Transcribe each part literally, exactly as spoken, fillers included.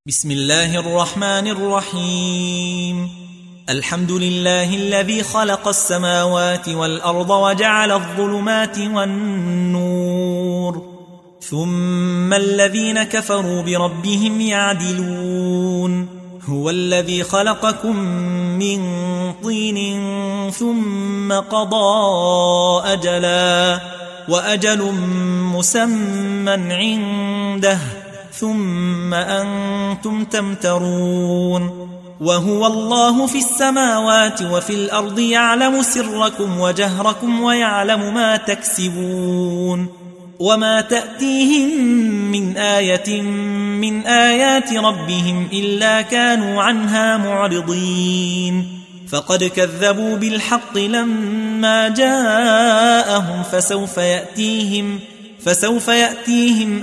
بسم الله الرحمن الرحيم. الحمد لله الذي خلق السماوات والأرض وجعل الظلمات والنور، ثم الذين كفروا بربهم يعدلون. هو الذي خلقكم من طين ثم قضى أجلا وأجل مسمى عنده ثم أنتم تمترون. وهو الله في السماوات وفي الأرض يعلم سركم وجهركم ويعلم ما تكسبون. وما تأتيهم من آية من آيات ربهم إلا كانوا عنها معرضين. فقد كذبوا بالحق لما جاءهم فسوف يأتيهم فسوف يأتيهم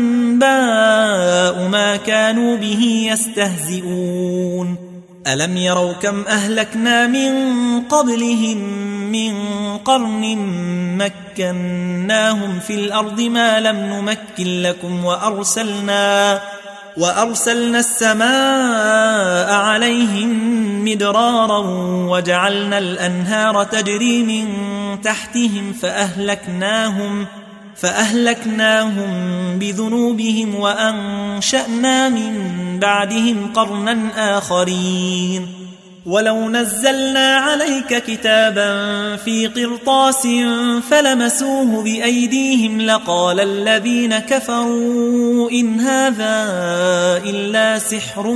أنباء ما كانوا به يستهزئون. ألم يروا كم أهلكنا من قبلهم من قرن مكناهم في الأرض ما لم نمكن لكم وأرسلنا وأرسلنا السماء عليهم مدرارا وجعلنا الأنهار تجري من تحتهم فأهلكناهم فأهلكناهم بذنوبهم وأنشأنا من بعدهم قرنا آخرين. ولو نزلنا عليك كتابا في قرطاس فلمسوه بأيديهم لقال الذين كفروا إن هذا إلا سحر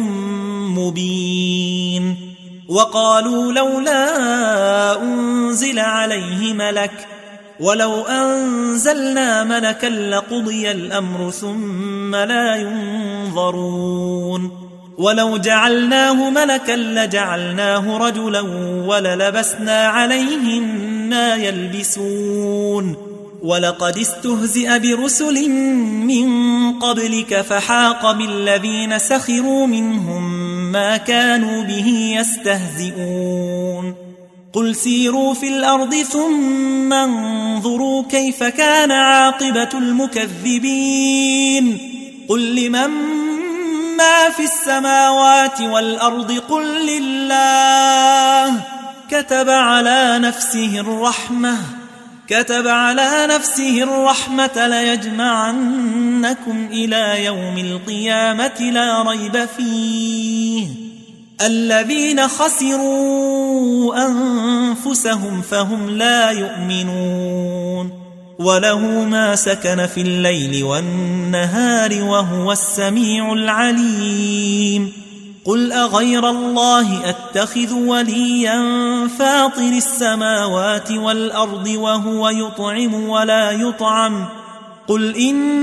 مبين. وقالوا لولا أنزل عليه ملك ولو أنزلنا ملكا لقضي الأمر ثم لا ينظرون. ولو جعلناه ملكا لجعلناه رجلا وللبسنا عليهم ما يلبسون. ولقد استهزئ برسل من قبلك فحاق بالذين سخروا منهم ما كانوا به يستهزئون. قل سيروا في الأرض ثم انظروا كيف كان عاقبة المكذبين. قل لمن ما في السماوات والأرض قل لله كتب على نفسه الرحمة كتب على نفسه الرحمة ليجمعنكم إلى يوم القيامة لا ريب فيه. الذين خسروا أنفسهم فهم لا يؤمنون. وله ما سكن في الليل والنهار وهو السميع العليم. قل أغير الله أتخذ وليا فاطر السماوات والأرض وهو يطعم ولا يطعم. قل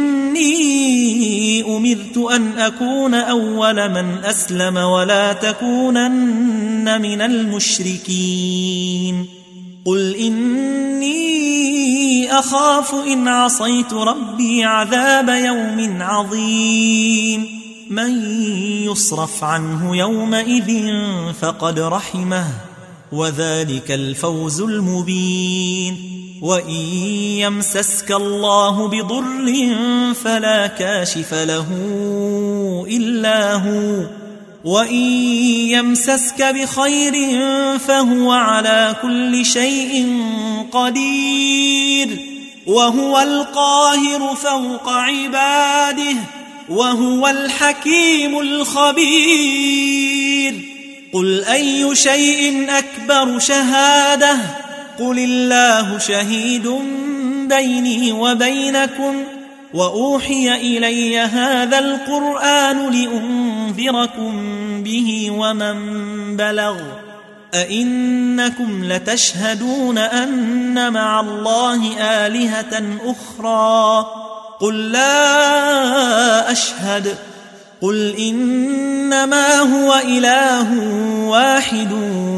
إني أمرت أن أكون أول من أسلم ولا تكونن من المشركين. قل إني أخاف إن عصيت ربي عذاب يوم عظيم. من يصرف عنه يومئذ فقد رحمه وذلك الفوز المبين. وإن يمسسك الله بضر فلا كاشف له إلا هو وإن يمسسك بخير فهو على كل شيء قدير. وهو القاهر فوق عباده وهو الحكيم الخبير. قل أي شيء أكبر شهادة قل الله شهيد بيني وبينكم وأوحي إلي هذا القرآن لأنذركم به ومن بلغ. أئنكم لتشهدون أن مع الله آلهة أخرى قل لا أشهد. قل إنما هو إله واحد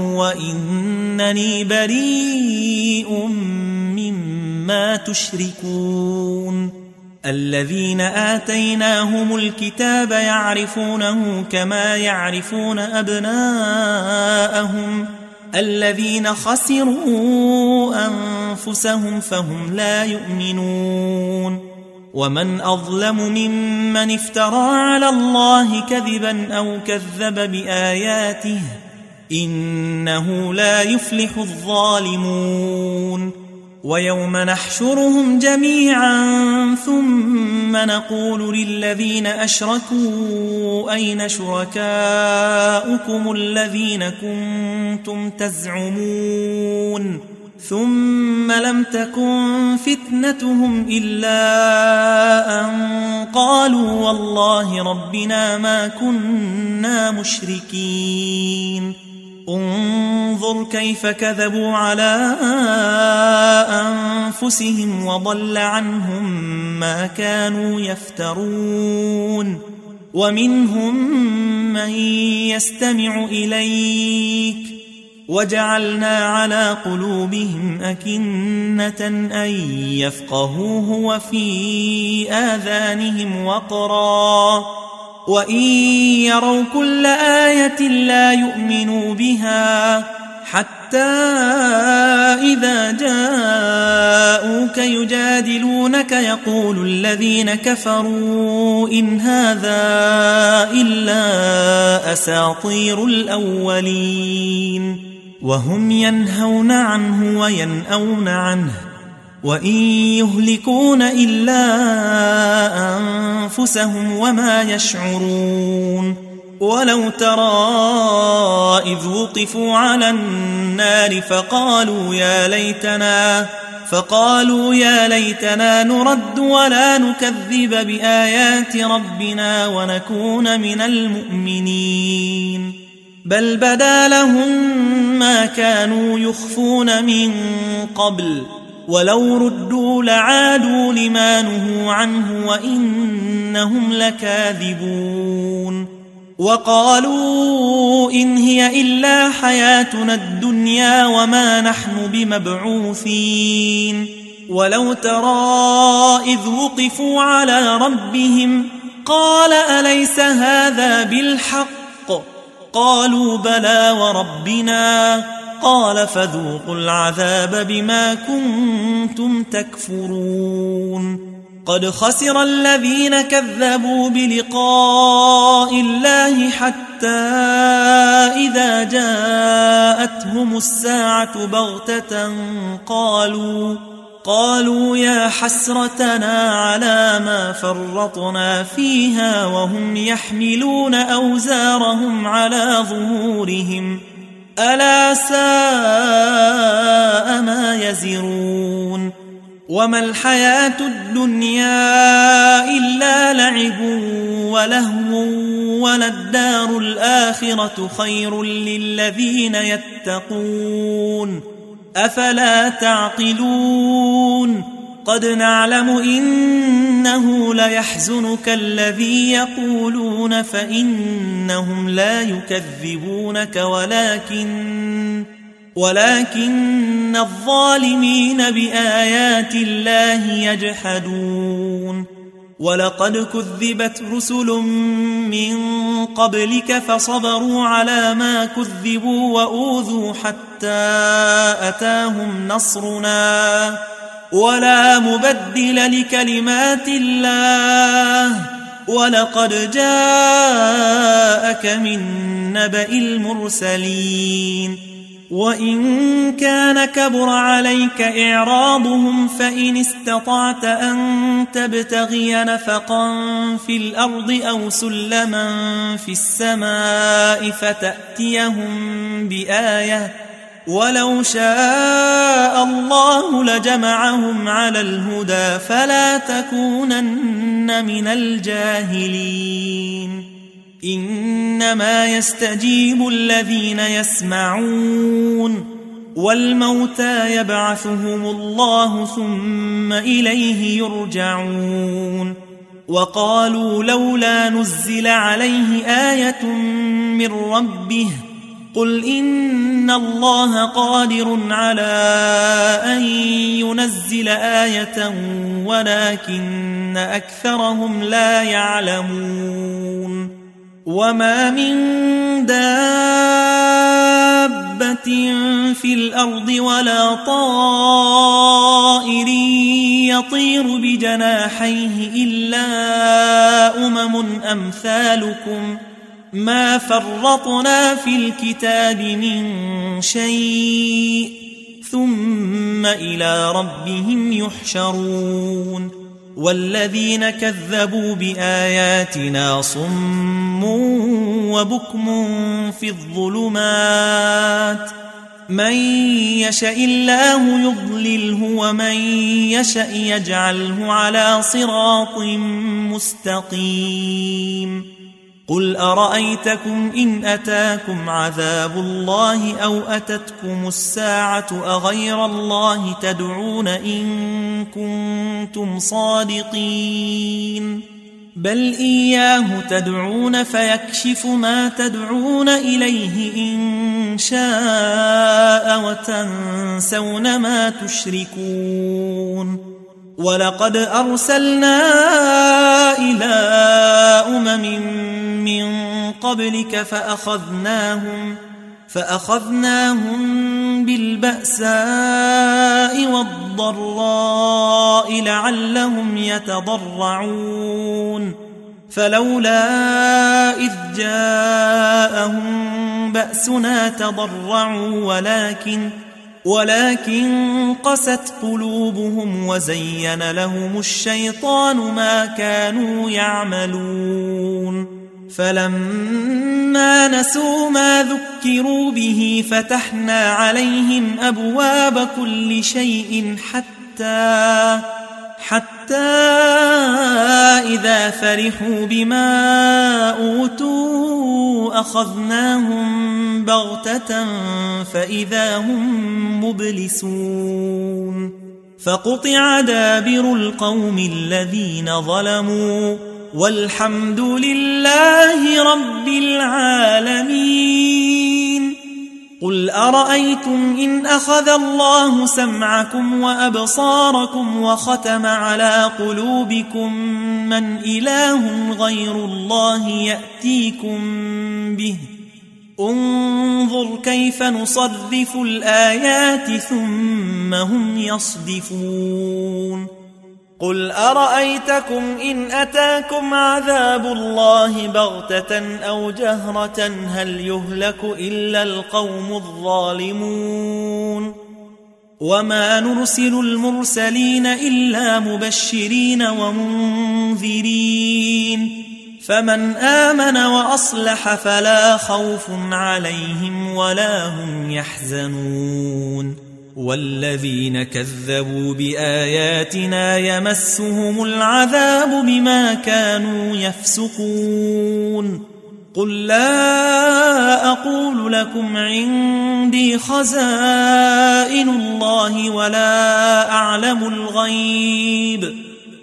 وإنني بريء مما تشركون. الذين آتيناهم الكتاب يعرفونه كما يعرفون أبناءهم الذين خسروا أنفسهم فهم لا يؤمنون. ومن أظلم ممن افترى على الله كذبا أو كذب بآياته إنه لا يفلح الظالمون ويوم نحشرهم جميعا ثم نقول للذين أشركوا أين شركاؤكم الذين كنتم تزعمون ثم لم تكن فتنتهم إلا أن قالوا والله ربنا ما كنا مشركين انظر كيف كذبوا على أنفسهم وضل عنهم ما كانوا يفترون ومنهم من يستمع إليك وجعلنا على قلوبهم أكنة أن يفقهوه وفي آذانهم وقرا وإن يروا كل آية لا يؤمنوا بها حتى إذا جاءوك يجادلونك يقول الذين كفروا إن هذا إلا أساطير الأولين وهم ينهون عنه وينأون عنه وإن يهلكون إلا أنفسهم وما يشعرون ولو ترى إذ وقفوا على النار فقالوا يا ليتنا فقالوا يا ليتنا نرد ولا نكذب بآيات ربنا ونكون من المؤمنين بل بدا لهم ما كانوا يخفون من قبل ولو ردوا لعادوا لما نهوا عنه وإنهم لكاذبون وقالوا إن هي إلا حياتنا الدنيا وما نحن بمبعوثين ولو ترى إذ وقفوا على ربهم قال أليس هذا بالحق قالوا بلى وربنا قال فذوقوا العذاب بما كنتم تكفرون قد خسر الذين كذبوا بلقاء الله حتى إذا جاءتهم الساعة بغتة قالوا قالوا يا حسرتنا على ما فرطنا فيها وهم يحملون أوزارهم على ظهورهم ألا ساء ما يزرون وما الحياة الدنيا إلا لعب ولهو وللدار الآخرة خير للذين يتقون أفلا تعقلون قد نعلم إنه ليحزنك الذي يقولون فإنهم لا يكذبونك ولكن ولكن الظالمين بآيات الله يجحدون ولقد كذبت رسل من قبلك فصبروا على ما كذبوا وأوذوا حتى أتاهم نصرنا ولا مبدل لكلمات الله ولقد جاءك من نبأ المرسلين وإن كان كبر عليك إعراضهم فإن استطعت أن تبتغي نفقا في الأرض أو سلما في السماء فتأتيهم بآية ولو شاء الله لجمعهم على الهدى فلا تكونن من الجاهلين إنما يستجيب الذين يسمعون والموتى يبعثهم الله ثم إليه يرجعون وقالوا لولا نزل عليه آية من ربه قل إن الله قادر على أن ينزل آية ولكن أكثرهم لا يعلمون وما من دابة في الأرض ولا طائر طائر يطير بجناحيه إلا أمم أمثالكم ما فرطنا في الكتاب من شيء ثم إلى ربهم يحشرون والذين كذبوا بآياتنا صم وبكم في الظلمات من يشاء الله يضلله ومن يشاء يجعله على صراط مستقيم قل أرأيتكم إن أتاكم عذاب الله أو أتتكم الساعة أغير الله تدعون إن كنتم صادقين بل إياه تدعون فيكشف ما تدعون إليه إن شاء وتنسون ما تشركون ولقد أرسلنا إلى أمم من قبلك فأخذناهم فأخذناهم بالبأساء والضراء لعلهم يتضرعون فلولا إذ جاءهم بأسنا تضرعوا ولكن ولكن قست قلوبهم وزين لهم الشيطان ما كانوا يعملون فلما نسوا ما ذكروا به فتحنا عليهم أبواب كل شيء حتى حتى إذا فرحوا بما أوتوا أخذناهم بغتة فإذا هم مبلسون فقطع دابر القوم الذين ظلموا والحمد لله رب العالمين قل أرأيتم إن أخذ الله سمعكم وأبصاركم وختم على قلوبكم من إله غير الله يأتيكم به انظر كيف نصرف الآيات ثم هم يصدفون قل أرأيتكم إن أتاكم عذاب الله بغتة أو جهرة هل يهلك إلا القوم الظالمون وما نرسل المرسلين إلا مبشرين ومنذرين فمن آمن وأصلح فلا خوف عليهم ولا هم يحزنون والذين كذبوا بآياتنا يمسهم العذاب بما كانوا يفسقون قل لا أقول لكم عندي خزائن الله ولا أعلم الغيب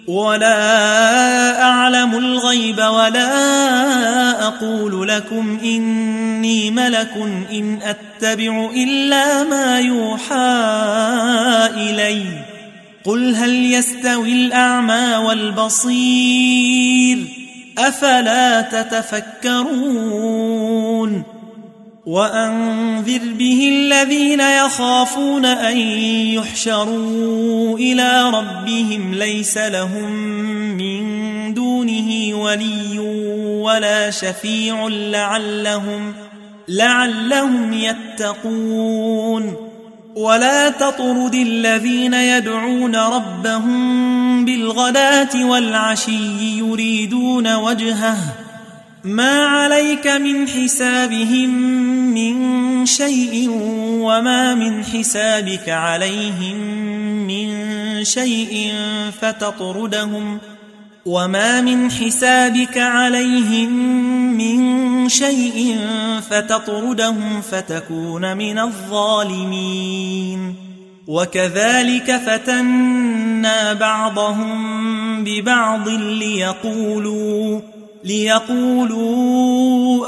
ولا أعلم الغيب ولا أقول لكم إني ملك إن أتبع إلا ما يوحى إلي قل هل يستوي الأعمى والبصير أفلا تتفكرون وأنذر به الذين يخافون أن يحشروا إلى ربهم ليس لهم من دونه ولي ولا شفيع لعلهم, لعلهم يتقون ولا تطرد الذين يدعون ربهم بالغداة والعشي يريدون وجهه ما عليك من حسابهم من شيء وما من حسابك عليهم من شيء فتطردهم وما من حسابك عليهم من شيء فتطردهم فتكون من الظالمين وكذلك فتنا بعضهم ببعض ليقولوا ليقولوا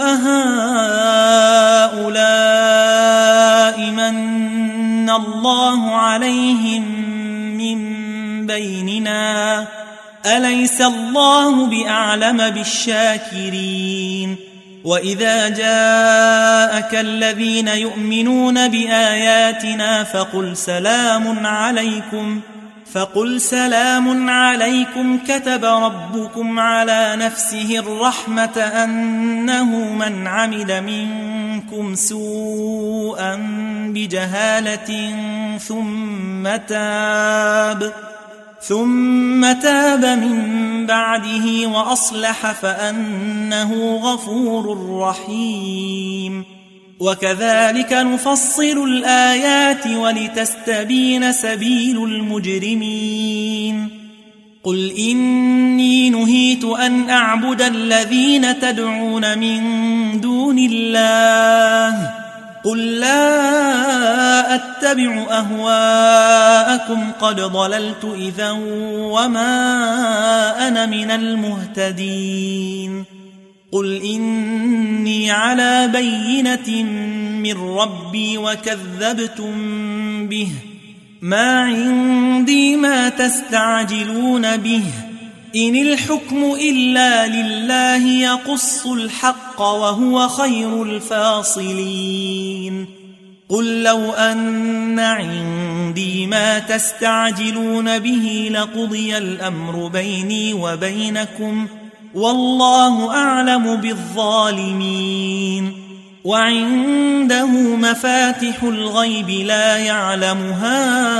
أهؤلاء من الله عليهم من بيننا أليس الله بأعلم بالشاكرين وإذا جاءك الذين يؤمنون بآياتنا فقل سلام عليكم فقل سلام عليكم كتب ربكم على نفسه الرحمة أنه من عمل منكم سوءا بجهالة ثم تاب ثم تاب من بعده وأصلح فأنه غفور رحيم. وكذلك نفصل الآيات ولتستبين سبيل المجرمين. قل إني نهيت أن أعبد الذين تدعون من دون الله قل لا أتبع أهواءكم قد ضللت إذا وما أنا من المهتدين. قل إني على بينة من ربي وكذبتم به ما عندي ما تستعجلون به إن الحكم إلا لله يقص الحق وهو خير الفاصلين. قل لو أن عندي ما تستعجلون به لقضي الأمر بيني وبينكم والله أعلم بالظالمين. وعنده مفاتح الغيب لا يعلمها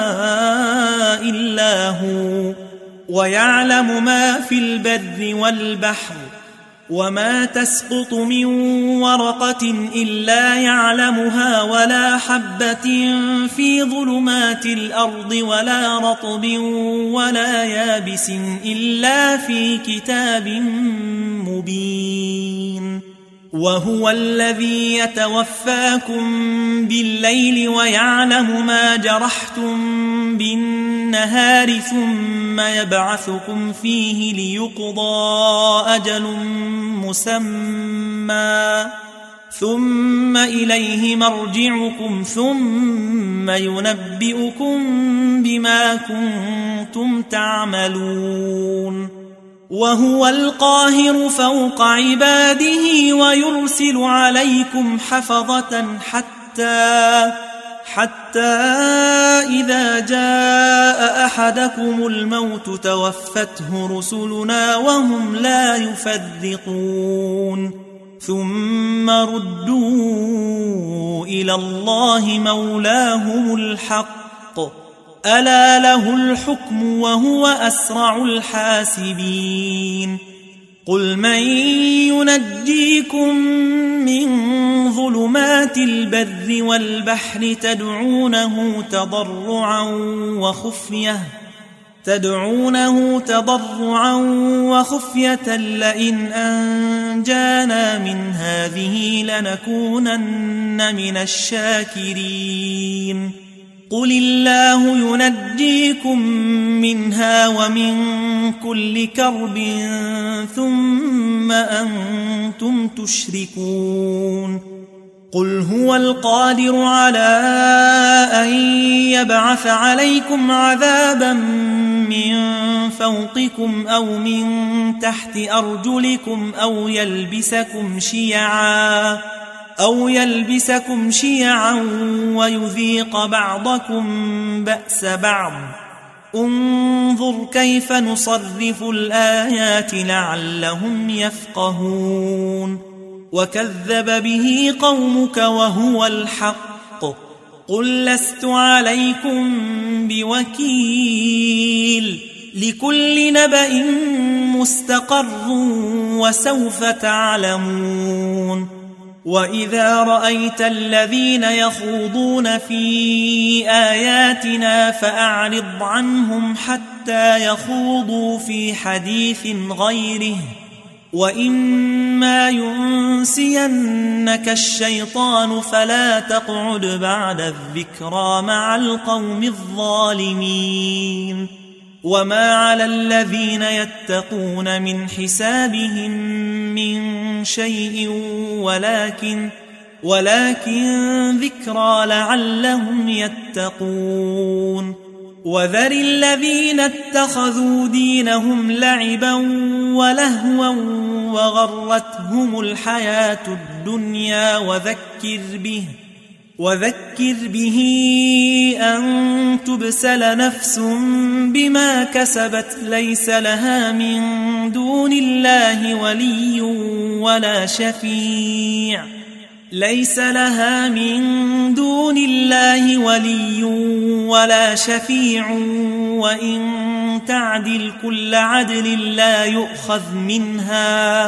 إلا هو ويعلم ما في البر والبحر وما تسقط من ورقة إلا يعلمها ولا حبة في ظلمات الأرض ولا رطب ولا يابس إلا في كتاب مبين. وهو الذي يتوفاكم بالليل ويعلم ما جرحتم بالنهار ثم يبعثكم فيه ليقضى أجل مسمى ثم إليه مرجعكم ثم ينبئكم بما كنتم تعملون. وهو القاهر فوق عباده ويرسل عليكم حفظة حتى حتى إذا جاء أحدكم الموت توفته رسلنا وهم لا يفرقون ثم ردوا إلى الله مولاهم الحق ألا له الحكم وهو أسرع الحاسبين. قل من ينجيكم من ظلمات البر والبحر تدعونه تضرعا وخفية تدعونه تضرعا وخفية لئن أنجانا من هذه لنكونن من الشاكرين. قل الله ينجيكم منها ومن كل كرب ثم أنتم تشركون. قل هو القادر على أن يبعث عليكم عذابا من فوقكم أو من تحت أرجلكم أو يلبسكم شيعا أو يلبسكم شيعا ويذيق بعضكم بأس بعض انظر كيف نصرف الآيات لعلهم يفقهون. وكذب به قومك وهو الحق قل لست عليكم بوكيل لكل نبأ مستقر وسوف تعلمون. وإذا رأيت الذين يخوضون في آياتنا فأعرض عنهم حتى يخوضوا في حديث غيره وإما ينسينك الشيطان فلا تقعد بعد الذكرى مع القوم الظالمين. وما على الذين يتقون من حسابهم من شيء ولكن ولكن ذكرى لعلهم يتقون. وذر الذين اتخذوا دينهم لعبا ولهوا وغرتهم الحياة الدنيا وذكر به وذكر به أن تبسل نفس بما كسبت ليس لها من دون الله ولي ولا شفيع ليس لها من دون الله ولي ولا شفيع وإن تعدل كل عدل لا يؤخذ منها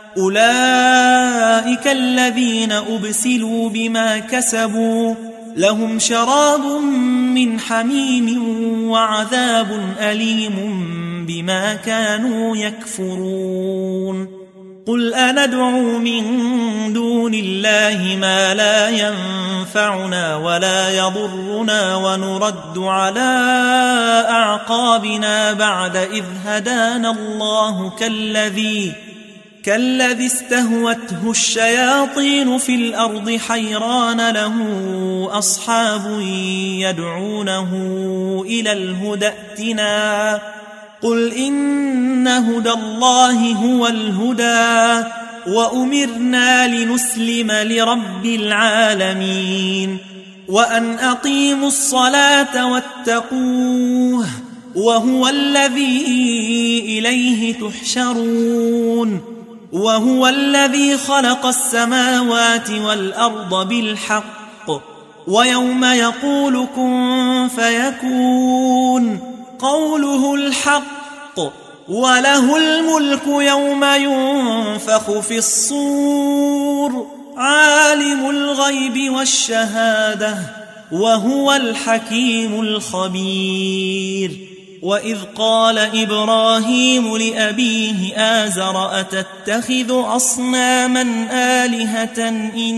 أولئك الذين أبسلوا بما كسبوا لهم شراب من حميم وعذاب أليم بما كانوا يكفرون قل أندعو من دون الله ما لا ينفعنا ولا يضرنا ونرد على أعقابنا بعد إذ هدانا الله كالذي كالذي استهوته الشياطين في الأرض حيران له أصحاب يدعونه إلى الهدى ائتنا قل إن هدى الله هو الهدى وأمرنا لنسلم لرب العالمين وأن أقيموا الصلاة واتقوه وهو الذي إليه تحشرون وهو الذي خلق السماوات والأرض بالحق ويوم يقول كن فيكون قوله الحق وله الملك يوم ينفخ في الصور عالم الغيب والشهادة وهو الحكيم الخبير وإذ قال إبراهيم لأبيه آزر أتتخذ أصناما آلهة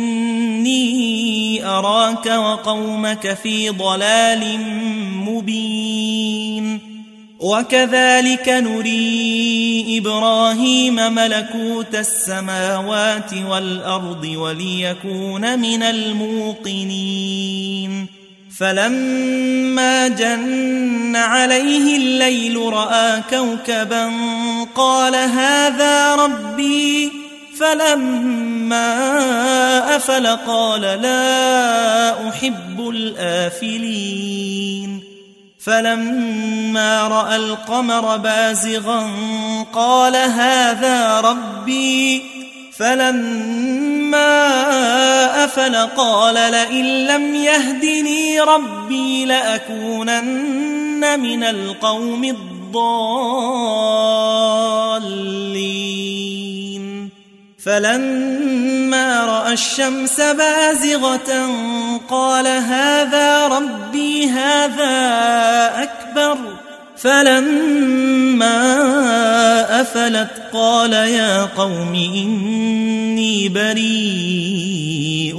إني أراك وقومك في ضلال مبين وكذلك نري إبراهيم ملكوت السماوات والأرض وليكون من الموقنين فلما جن عليه الليل رأى كوكبا قال هذا ربي فلما أفل قال لا أحب الآفلين فلما رأى القمر بازغا قال هذا ربي فلما أفل قال لئن لم يهدني ربي لأكونن من القوم الضالين فلما رأى الشمس بازغة قال هذا ربي هذا أكبر فلما أفلت قال يا قوم إني بريء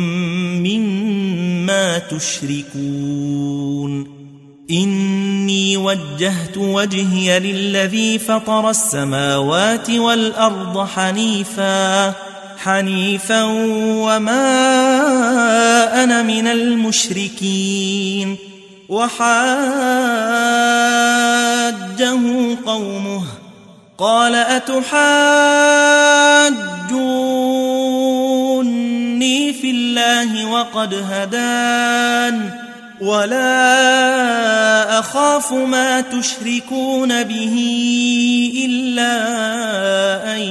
مما تشركون إني وجهت وجهي للذي فطر السماوات والأرض حنيفا حنيفا وما أنا من المشركين وحاجه قومه قال أتحاجوني في الله وقد هدان ولا أخاف ما تشركون به إلا أن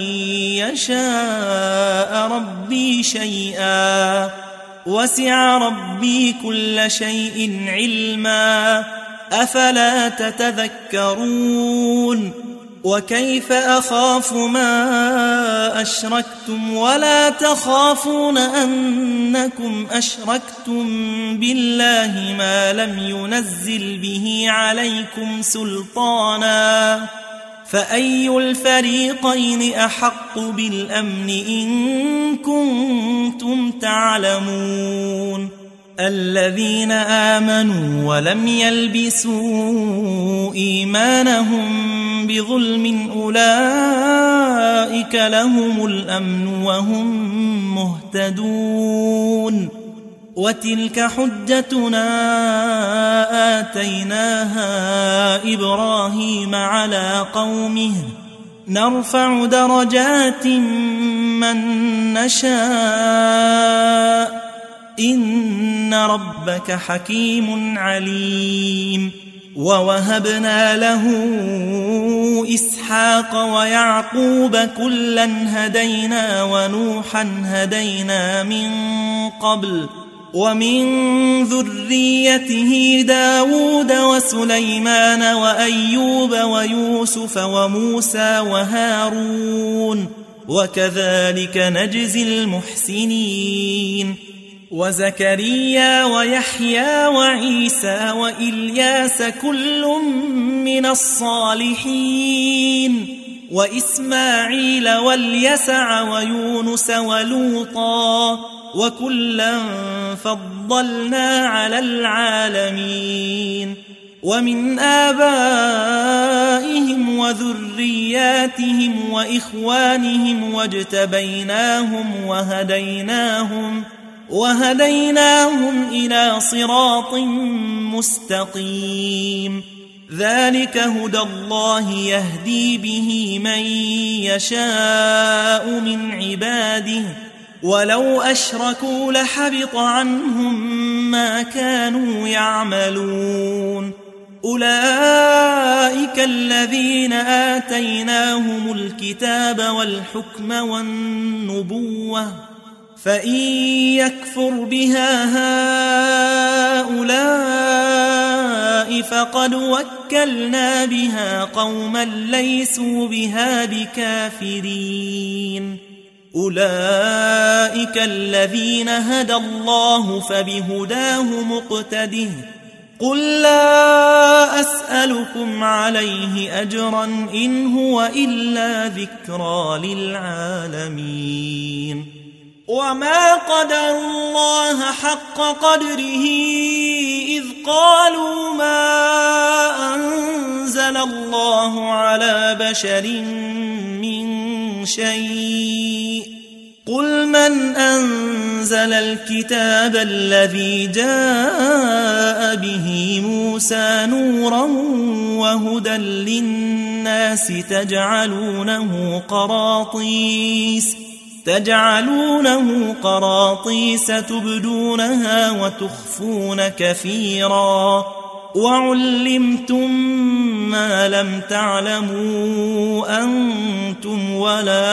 يشاء ربي شيئا وسع ربي كل شيء علما أفلا تتذكرون وكيف أخاف ما أشركتم ولا تخافون أنكم أشركتم بالله ما لم ينزل به عليكم سلطانا فأي الفريقين أحق بالأمن إن كنتم تعلمون الذين آمنوا ولم يلبسوا إيمانهم بظلم أولئك لهم الأمن وهم مهتدون وتلك حجتنا آتيناها إبراهيم على قومه نرفع درجات من نشاء إن ربك حكيم عليم. ووهبنا له إسحاق ويعقوب كلا هدينا ونوحا هدينا من قبل ومن ذريته داود وسليمان وأيوب ويوسف وموسى وهارون وكذلك نجزي المحسنين. وزكريا ويحيى وعيسى وإلياس كل من الصالحين وإسماعيل واليسع ويونس ولوطا وكلا فضلنا على العالمين. ومن آبائهم وذرياتهم وإخوانهم واجتبيناهم وهديناهم وهديناهم إلى صراط مستقيم. ذلك هدى الله يهدي به من يشاء من عباده ولو أشركوا لحبط عنهم ما كانوا يعملون. أولئك الذين آتيناهم الكتاب والحكم والنبوة فإن يكفر بها هؤلاء فقد وكلنا بها قوما ليسوا بها بكافرين. أولئك الذين هدى الله فبهداه مقتده. قل لا أسألكم عليه أجرا إن هو إلا ذكرى للعالمين. وما قدر الله حق قدره إذ قالوا ما أنزل الله على بشر من شيء. قل من أنزل الكتاب الذي جاء به موسى نورا وهدى للناس تجعلونه قراطيس تجعلونه قراطيس تبدونها وتخفون كثيرا وعلمتم ما لم تعلموا أنتم ولا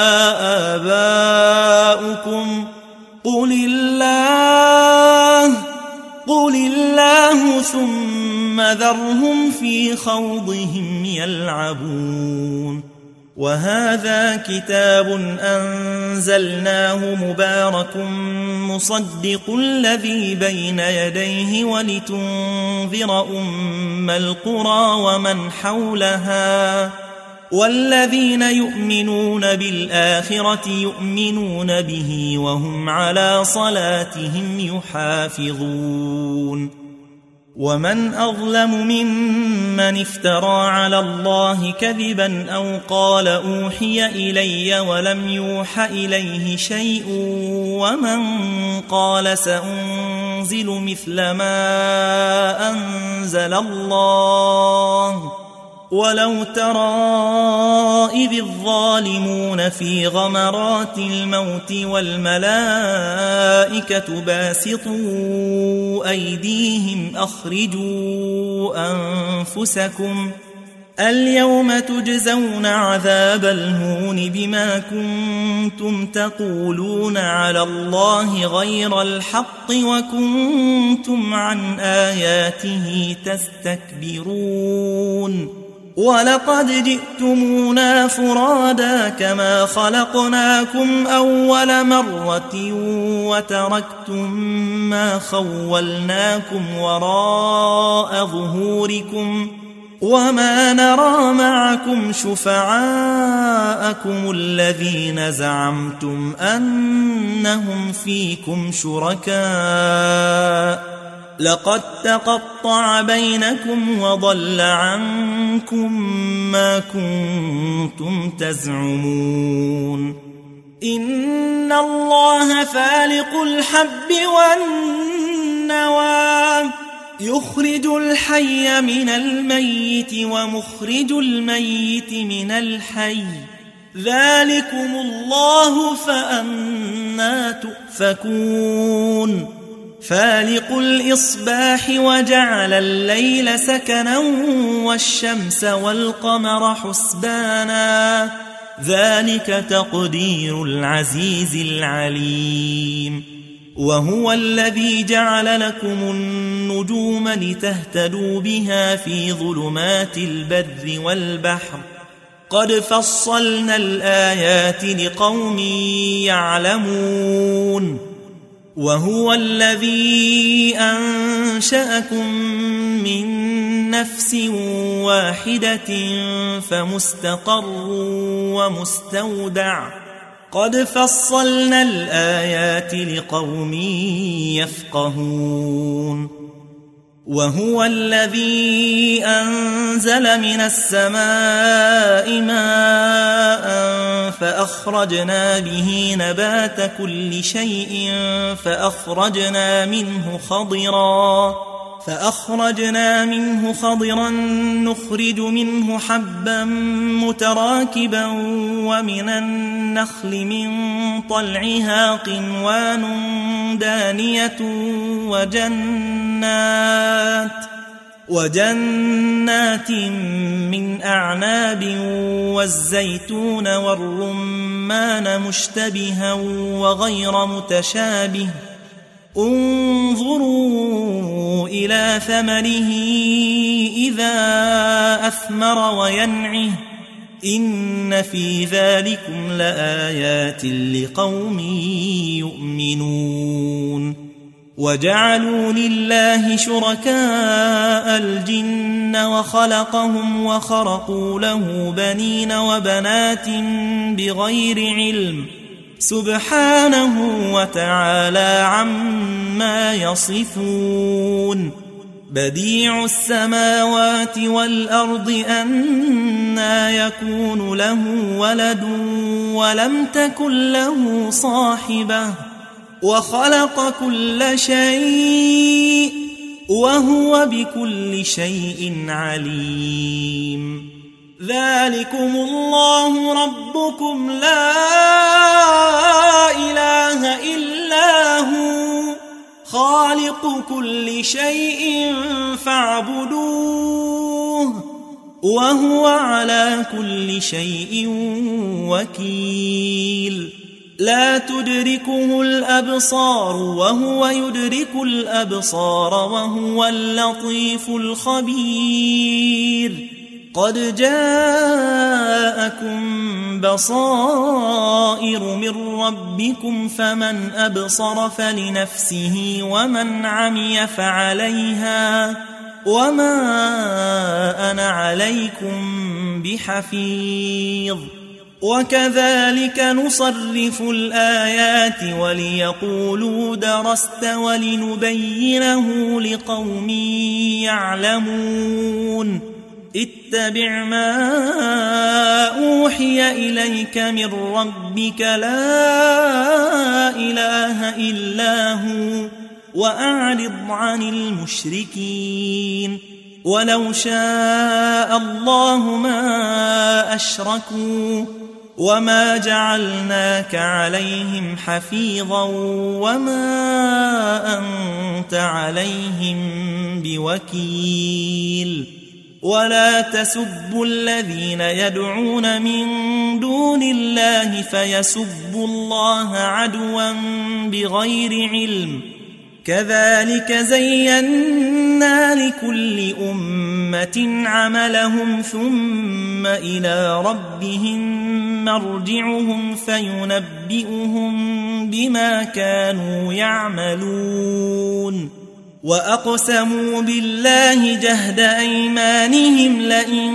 آباؤكم قل الله قل الله ثم ذرهم في خوضهم يلعبون. وهذا كتاب أنزلناه مبارك مصدق الذي بين يديه ولتنذر أم القرى ومن حولها والذين يؤمنون بالآخرة يؤمنون به وهم على صلاتهم يحافظون. ومن أظلم ممن افترى على الله كذبا أو قال أوحي إلي ولم يوح إليه شيء ومن قال سأنزل مثل ما أنزل الله. ولو ترى إذ الظالمون في غمرات الموت والملائكة باسطوا أيديهم أخرجوا أنفسكم اليوم تجزون عذاب الهون بما كنتم تقولون على الله غير الحق وكنتم عن آياته تستكبرون. ولقد جئتمونا فرادا كما خلقناكم أول مرة وتركتم ما خولناكم وراء ظهوركم وما نرى معكم شفعاءكم الذين زعمتم أنهم فيكم شركاء لقد تقطع بينكم وضل عنكم ما كنتم تزعمون. إن الله فالق الحب والنوى يخرج الحي من الميت ومخرج الميت من الحي ذلكم الله فأنتم أنا تؤفكون فالق الإصباح وجعل الليل سكنا والشمس والقمر حسبانا ذلك تقدير العزيز العليم وهو الذي جعل لكم النجوم لتهتدوا بها في ظلمات البر والبحر قد فصلنا الآيات لقوم يعلمون وهو الذي أنشأكم من نفس واحدة فمستقر ومستودع قد فصلنا الآيات لقوم يفقهون وهو الذي أنزل من السماء ماء فأخرجنا به نبات كل شيء فأخرجنا منه خضرا فأخرجنا منه خضرا نخرج منه حبا متراكبا ومن النخل من طلعها قنوان دانية وجنات وجنات من أعناب والزيتون والرمان مشتبها وغير متشابه انظروا إلى ثمره إذا أثمر وينعه إن في ذلكم لآيات لقوم يؤمنون وجعلوا لله شركاء الجن وخلقهم وخرقوا له بنين وبنات بغير علم سبحانه وتعالى عما يصفون بديع السماوات والأرض أنى يكون له ولد ولم تكن له صاحبة وخلق كل شيء وهو بكل شيء عليم ذلكم الله ربكم لا إله إلا هو خالق كل شيء فاعبدوه وهو على كل شيء وكيل لا تدركه الأبصار وهو يدرك الأبصار وهو اللطيف الخبير قد جاءكم بصائر من ربكم فمن أبصر فلنفسه ومن عمي فعليها وما أنا عليكم بحفيظ وكذلك نصرف الآيات وليقولوا درست ولنبينه لقوم يعلمون اتبع ما أوحي إليك من ربك لا إله إلا هو وأعرض عن المشركين ولو شاء الله ما أشركوا وما جعلناك عليهم حفيظا وما أنت عليهم بوكيل ولا تسبوا الذين يدعون من دون الله فيسبوا الله عدوا بغير علم كذلك زينا لكل أمة عملهم ثم إلى ربهم مرجعهم فينبئهم بما كانوا يعملون وأقسموا بالله جهد أيمانهم لئن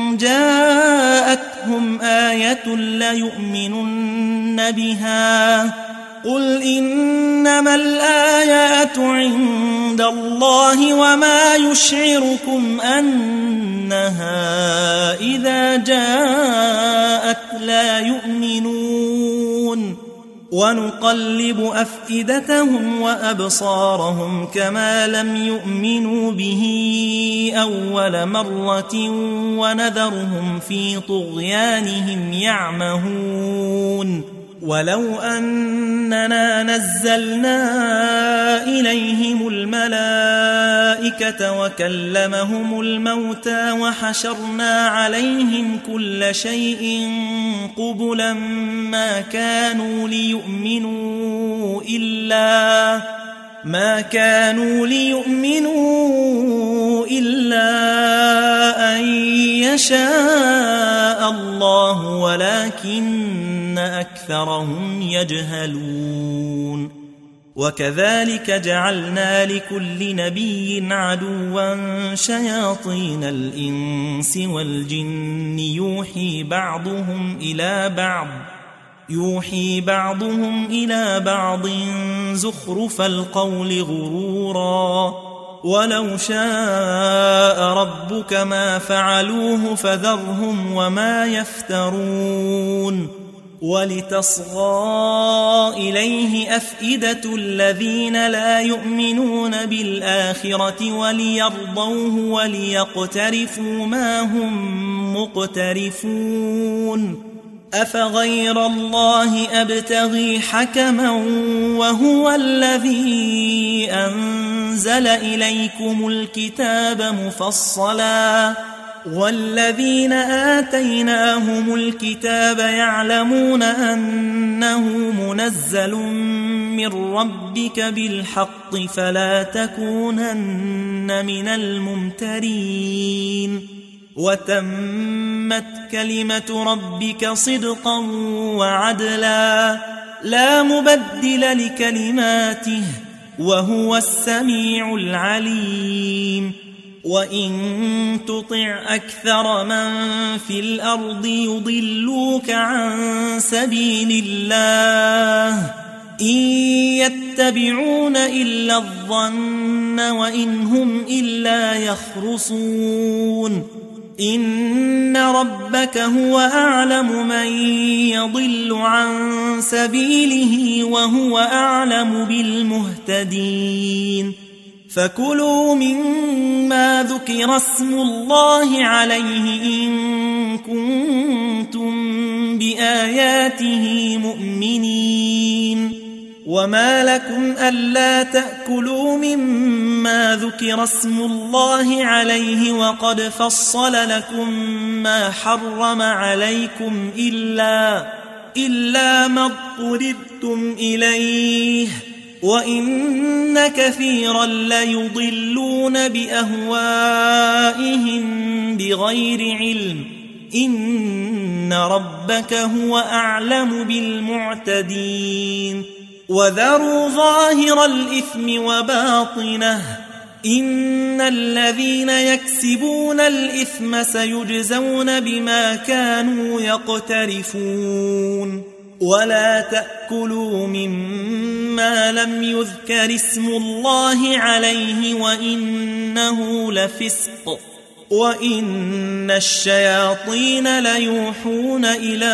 جاءتهم آية ليؤمنن بها قل إنما الآيات عند الله وما يشعركم أنها إذا جاءت لا يؤمنون ونقلب أفئدتهم وأبصارهم كما لم يؤمنوا به أول مرة ونذرهم في طغيانهم يعمهون ولو أننا نزلنا إليهم الملائكة وكلمهم الموتى وحشرنا عليهم كل شيء قبلا ما كانوا ليؤمنوا إلا ما كانوا ليؤمنوا إلا أن يشاء الله ولكن أكثرهم يجهلون وكذلك جعلنا لكل نبي عدوا شياطين الإنس والجن يوحي بعضهم إلى بعض يوحي بعضهم إلى بعض زخرف القول غرورا ولو شاء ربك ما فعلوه فذرهم وما يفترون ولتصغى إليه أفئدة الذين لا يؤمنون بالآخرة وليرضوه وليقترفوا ما هم مقترفون أفغير الله أبتغي حكما وهو الذي أنزل إليكم الكتاب مفصلا والذين آتيناهم الكتاب يعلمون أنه منزل من ربك بالحق فلا تكونن من الممترين وتمت كلمة ربك صدقا وعدلا لا مبدل لكلماته وهو السميع العليم وإن تطع أكثر من في الأرض يضلوك عن سبيل الله إن يتبعون إلا الظن وإن هم إلا يخرصون إن ربك هو أعلم من يضل عن سبيله وهو أعلم بالمهتدين فكلوا مما ذكر اسم الله عليه إن كنتم بآياته مؤمنين وما لكم ألا تأكلوا مما ذكر اسم الله عليه وقد فصل لكم ما حرم عليكم إلا, إلا ما اضطررتم إليه وإن كثيرا ليضلون بأهوائهم بغير علم إن ربك هو أعلم بالمعتدين وذروا ظاهر الإثم وباطنه إن الذين يكسبون الإثم سيجزون بما كانوا يقترفون ولا تأكلوا مما لم يذكر اسم الله عليه وإنه لفسق وإن الشياطين ليوحون إلى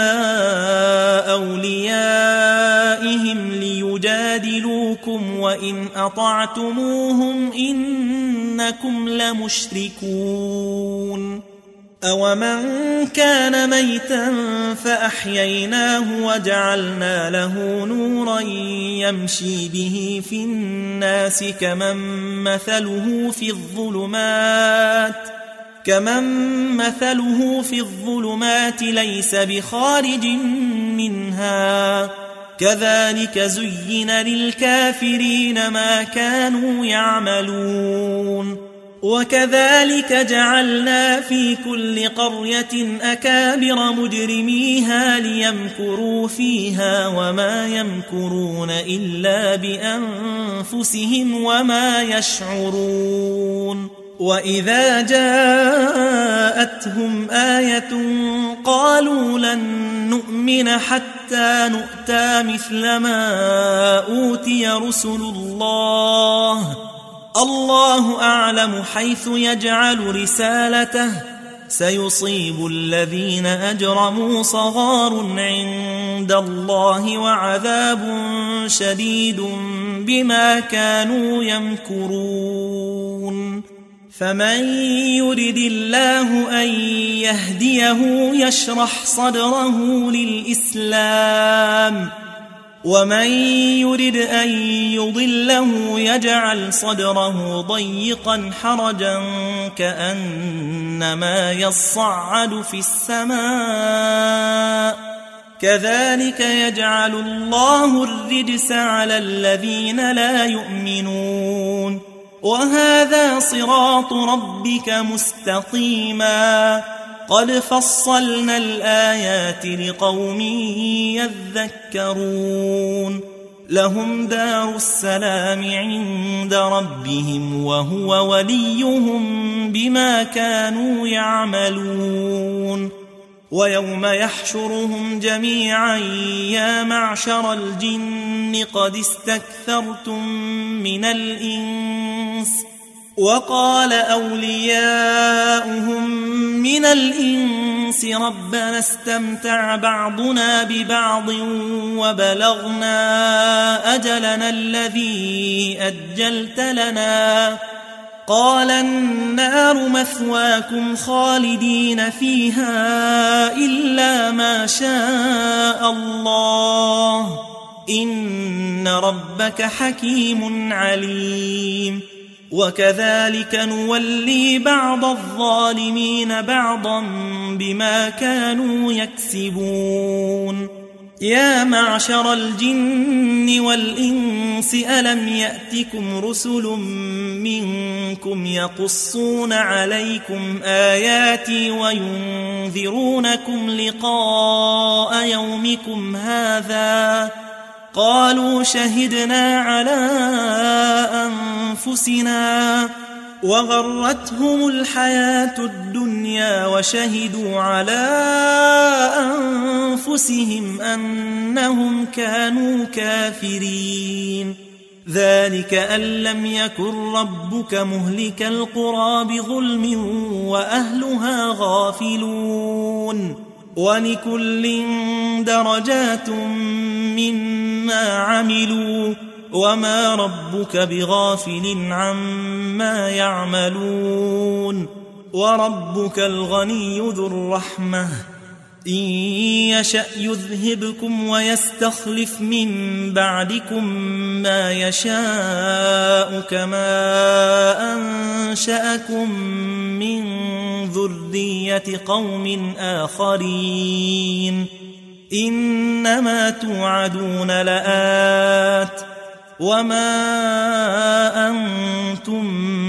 أوليائهم ليجادلوكم وإن أطعتموهم إنكم لمشركون أومن كان ميتا فأحييناه وجعلنا له نورا يمشي به في الناس كمن مثله في الظلمات كمن مثله في الظلمات ليس بخارج منها كذلك زين للكافرين ما كانوا يعملون وكذلك جعلنا في كل قرية أكابر مجرميها ليمكروا فيها وما يمكرون إلا بأنفسهم وما يشعرون وإذا جاءتهم آية قالوا لن نؤمن حتى نؤتى مثل ما أوتي رسل الله الله أعلم حيث يجعل رسالته سيصيب الذين أجرموا صغار عند الله وعذاب شديد بما كانوا يمكرون فمن يرد الله أن يهديه يشرح صدره للإسلام ومن يرد أن يضله يجعل صدره ضيقا حرجا كأنما يصعد في السماء كذلك يجعل الله الرجس على الذين لا يؤمنون وهذا صراط ربك مستقيما قد فصلنا الآيات لقوم يذكرون لهم دار السلام عند ربهم وهو وليهم بما كانوا يعملون ويوم يحشرهم جميعا يا معشر الجن قد استكثرتم من الإنس وقال أولياؤهم من الإنس ربنا استمتع بعضنا ببعض وبلغنا أجلنا الذي أجلت لنا قال النار مثواكم خالدين فيها إلا ما شاء الله إن ربك حكيم عليم وكذلك نولي بعض الظالمين بعضا بما كانوا يكسبون يا معشر الجن والإنس ألم يأتكم رسل منكم يقصون عليكم آياتي وينذرونكم لقاء يومكم هذا قالوا شهدنا على أنفسنا وغرتهم الحياة الدنيا وشهدوا على أنفسهم أنهم كانوا كافرين ذلك أن لم يكن ربك مهلك القرى بظلم وأهلها غافلون ولكل درجات مما عملوا وما ربك بغافل عما يعملون وربك الغني ذو الرحمة إن يشأ يذهبكم ويستخلف من بعدكم ما يشاء كما أنشأكم من ذرية قوم آخرين إنما توعدون لآت وما أنتم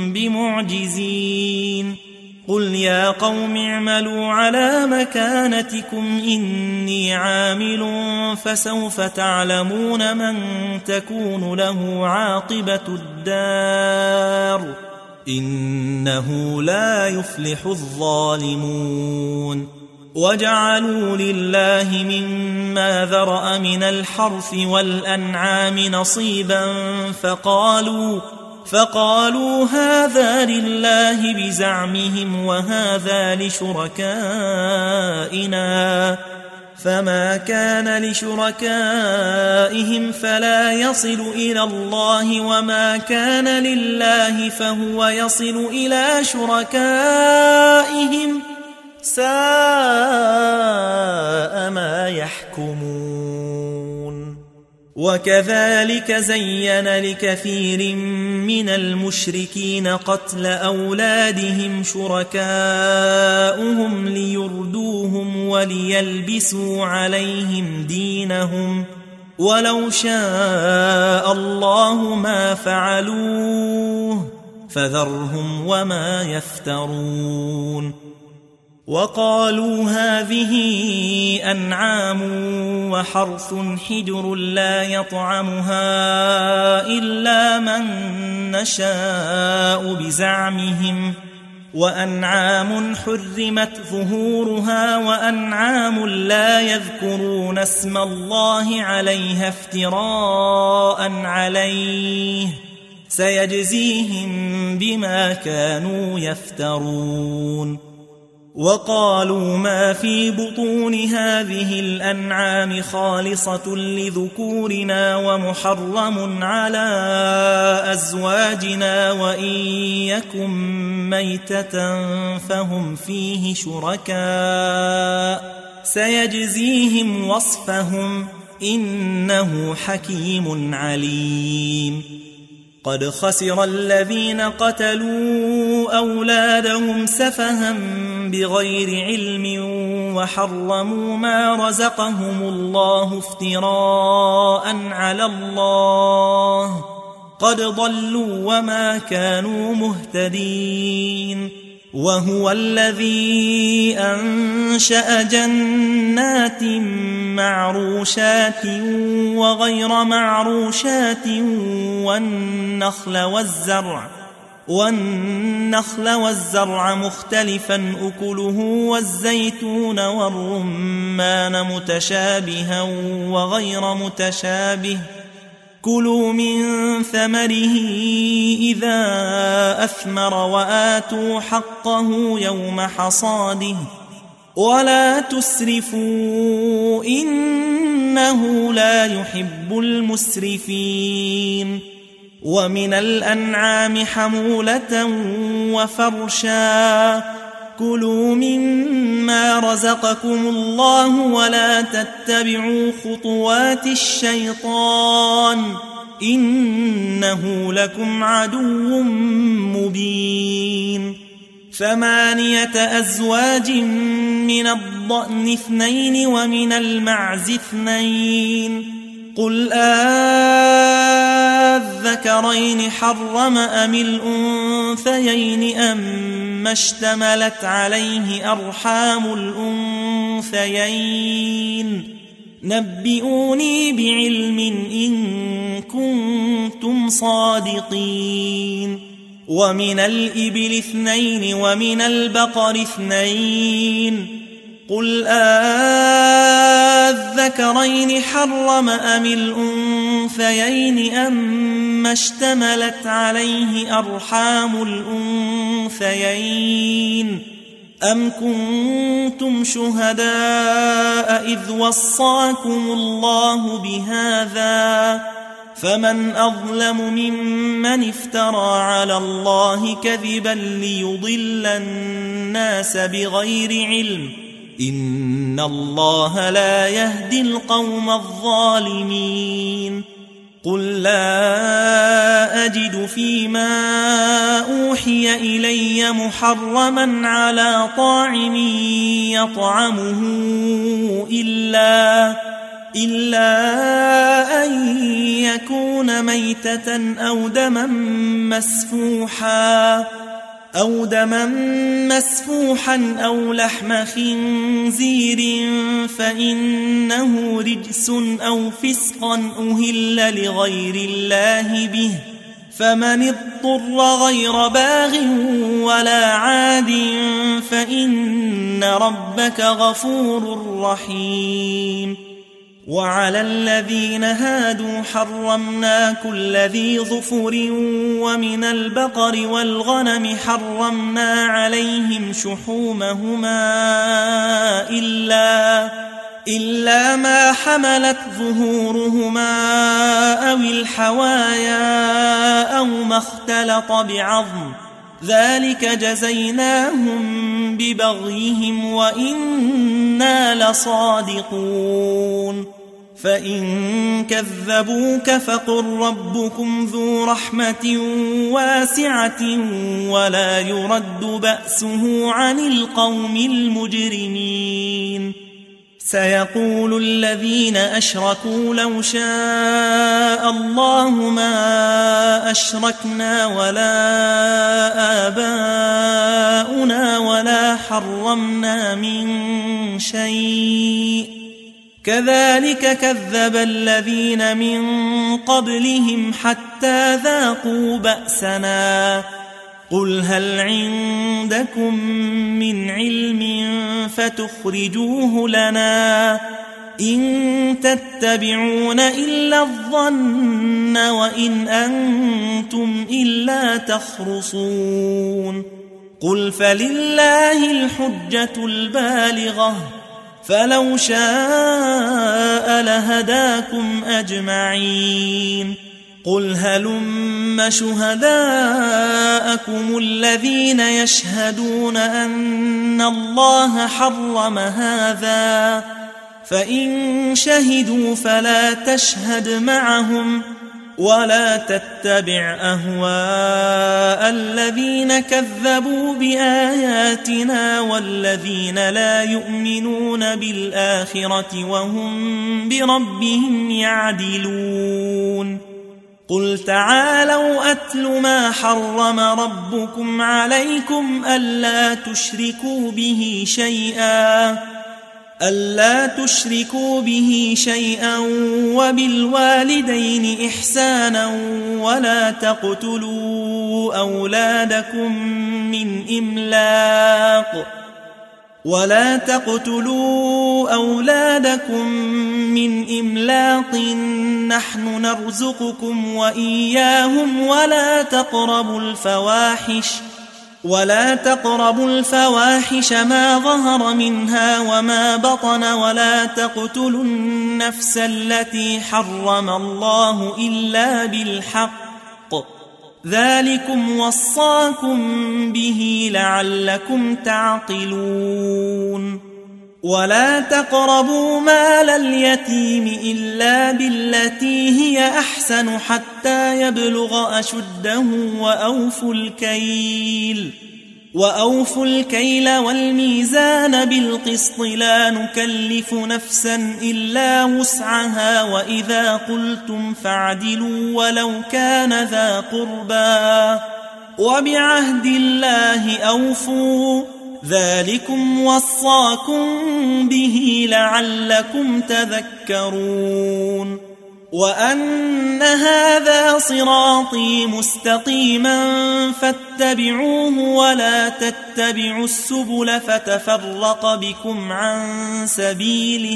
بمعجزين قل يا قوم اعملوا على مكانتكم إني عامل فسوف تعلمون من تكون له عاقبة الدار إنه لا يفلح الظالمون وجعلوا لله مما ذرأ من الحرث والأنعام نصيبا فقالوا فقالوا هذا لله بزعمهم وهذا لشركائنا فما كان لشركائهم فلا يصل إلى الله وما كان لله فهو يصل إلى شركائهم ساء ما يحكمون وكذلك زين لكثير من المشركين قتل أولادهم شركاؤهم ليردوهم وليلبسوا عليهم دينهم ولو شاء الله ما فعلوه فذرهم وما يفترون وقالوا هذه أنعام وحرث حجر لا يطعمها إلا من نشاء بزعمهم وأنعام حرمت ظهورها وأنعام لا يذكرون اسم الله عليها افتراء عليه سيجزيهم بما كانوا يفترون وقالوا ما في بطون هذه الأنعام خالصة لذكورنا ومحرم على أزواجنا وإن يكن ميتة فهم فيه شركاء سيجزيهم وصفهم إنه حكيم عليم. قد خسر الذين قتلوا أولادهم سفها بغير علم وحرموا ما رزقهم الله افتراء على الله قد ضلوا وما كانوا مهتدين. وهو الذي أنشأ جنات معروشات وغير معروشات والنخل والزرع والنخل والزرع مختلفا أكله والزيتون والرمان متشابها وغير متشابه كلوا من ثمره إذا أثمر وآتوا حقه يوم حصاده ولا تسرفوا إنه لا يحب المسرفين. ومن الأنعام حمولة وفرشا كلوا مما رزقكم الله ولا تتبعوا خطوات الشيطان إنه لكم عدو مبين. ثمانية أزواج من الضأن اثنين ومن المعز اثنين قل آذكرين حرم أم الأنثيين أما اشتملت عليه أرحام الأنثيين نبئوني بعلم إن كنتم صادقين. ومن الإبل اثنين ومن البقر اثنين قل آذكرين حرم أم الأنثيين أما اشتملت عليه أرحام الأنثيين أم كنتم شهداء إذ وصاكم الله بهذا فمن أظلم ممن افترى على الله كذبا ليضل الناس بغير علم إن الله لا يهدي القوم الظالمين. قل لا أجد فيما أوحي إلي محرما على طاعم يطعمه إلا إلا أن يكون ميتة أو دما مسفوحا أو دما مسفوحا أو لحم خنزير فإنه رجس أو فسقا أهل لغير الله به فمن اضطر غير باغ ولا عاد فإن ربك غفور رحيم. وعلى الذين هادوا حرمنا كل ذي ظفر ومن البقر والغنم حرمنا عليهم شحومهما إلا, إلا ما حملت ظهورهما أو الحوايا أو ما اختلط بعظم ذلك جزيناهم ببغيهم وإنا لصادقون. فإن كذبوك فقل ربكم ذو رحمة واسعة ولا يرد بأسه عن القوم المجرمين. سيقول الذين أشركوا لو شاء الله ما أشركنا ولا آباؤنا ولا حرمنا من شيء كذلك كذب الذين من قبلهم حتى ذاقوا بأسنا. قل هل عندكم من علم فتخرجوه لنا إن تتبعون إلا الظن وإن أنتم إلا تخرصون. قل فلله الحجة البالغة فلو شاء لهداكم أجمعين قل هلم شهداءكم الذين يشهدون أن الله حرم هذا فإن شهدوا فلا تشهد معهم ولا تتبع أهواء الذين كذبوا بآياتنا والذين لا يؤمنون بالآخرة وهم بربهم يعدلون قل تعالوا أتل ما حرم ربكم عليكم ألا تشركوا به شيئا ألا تشركوا به شيئا وبالوالدين إحسانا ولا تقتلوا أولادكم من إملاق ولا تقتلوا أولادكم من إملاق نحن نرزقكم وإياهم ولا تقربوا الفواحش ولا تقربوا الفواحش ما ظهر منها وما بطن ولا تقتلوا النفس التي حرم الله إلا بالحق ذلكم وصاكم به لعلكم تعقلون ولا تقربوا مال اليتيم إلا بالتي هي أحسن حتى يبلغ أشده وأوفوا الكيل وأوفوا الكيل والميزان بالقسط لا نكلف نفسا إلا وسعها وإذا قلتم فاعدلوا ولو كان ذا قربى وبعهد الله أوفوا ذلكم وصاكم به لعلكم تذكرون وأن هذا صراطي مستقيما فاتبعوه ولا تتبعوا السبل فتفرق بكم عن سبيله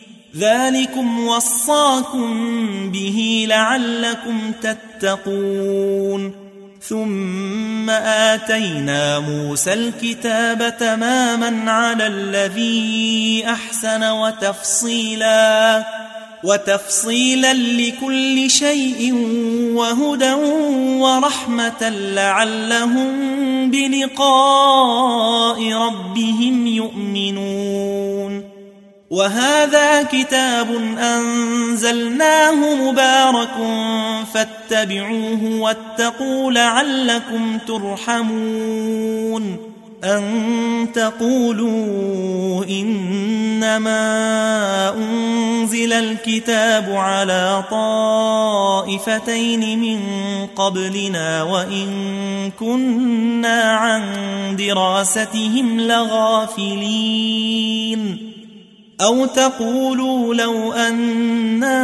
ذلكم وصاكم به لعلكم تتقون ثم آتينا موسى الكتاب تماما على الذي أحسن وتفصيلا وتفصيلا لكل شيء وهدى ورحمة لعلهم بلقاء ربهم يؤمنون وهذا كتاب أنزلناه مبارك فاتبعوه واتقوا لعلكم ترحمون أن تقولوا إنما أنزل الكتاب على طائفتين من قبلنا وإن كنا عن دراستهم لغافلين أو تقولوا لو أنا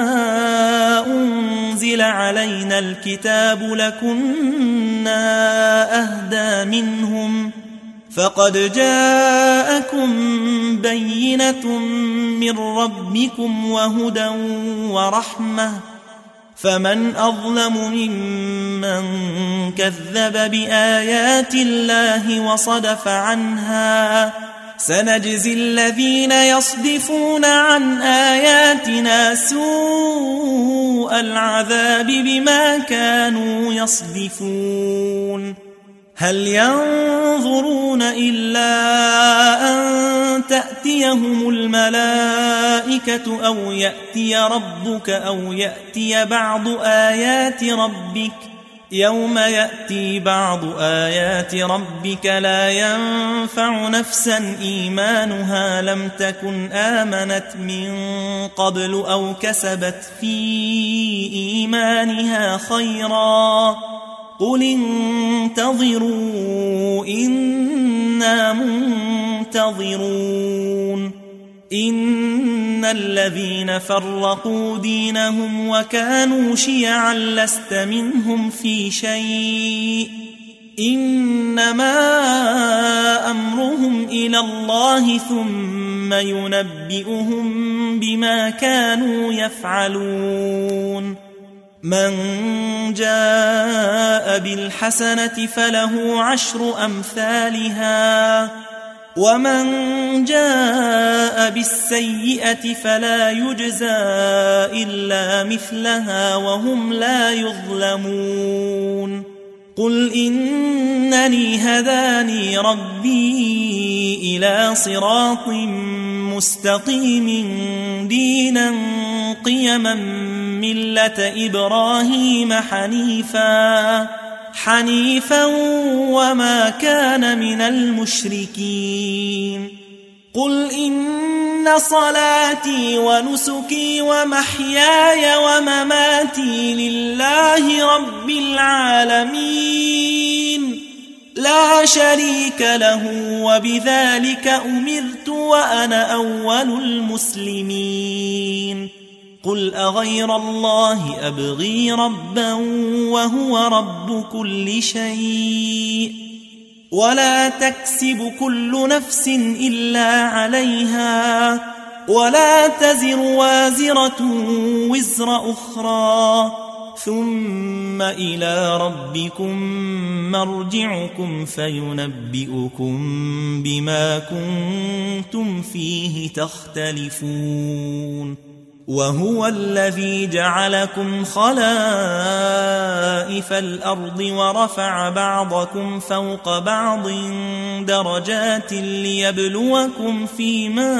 أنزل علينا الكتاب لكنا أهدى منهم فقد جاءكم بينة من ربكم وهدى ورحمة فمن أظلم ممن كذب بآيات الله وصدف عنها سنجزي الذين يصدفون عن آياتنا سوء العذاب بما كانوا يصدفون هل ينظرون إلا أن تأتيهم الملائكة أو يأتي ربك أو يأتي بعض آيات ربك يوم يأتي بعض آيات ربك لا ينفع نفسا إيمانها لم تكن آمنت من قبل أو كسبت في إيمانها خيرا قل انتظروا إنا منتظرون إن الذين فرقوا دينهم وكانوا شيعا لست منهم في شيء إنما أمرهم إلى الله ثم ينبئهم بما كانوا يفعلون من جاء بالحسنة فله عشر أمثالها ومن جاء بالسيئة فلا يجزى إلا مثلها وهم لا يظلمون قل إنني هداني ربي إلى صراط مستقيم دينا قيما ملة إبراهيم حنيفا حنيفا وما كان من المشركين قل إن صلاتي ونسكي ومحياي ومماتي لله رب العالمين لا شريك له وبذلك أمرت وأنا أول المسلمين قل أغير الله أبغي ربا وهو رب كل شيء ولا تكسب كل نفس إلا عليها ولا تزر وازرة وزر أخرى ثم إلى ربكم مرجعكم فينبئكم بما كنتم فيه تختلفون وهو الذي جعلكم خلائف الأرض ورفع بعضكم فوق بعض درجات ليبلوكم فيما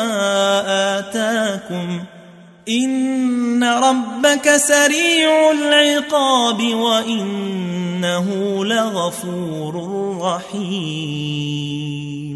آتاكم إن ربك سريع العقاب وإنه لغفور رحيم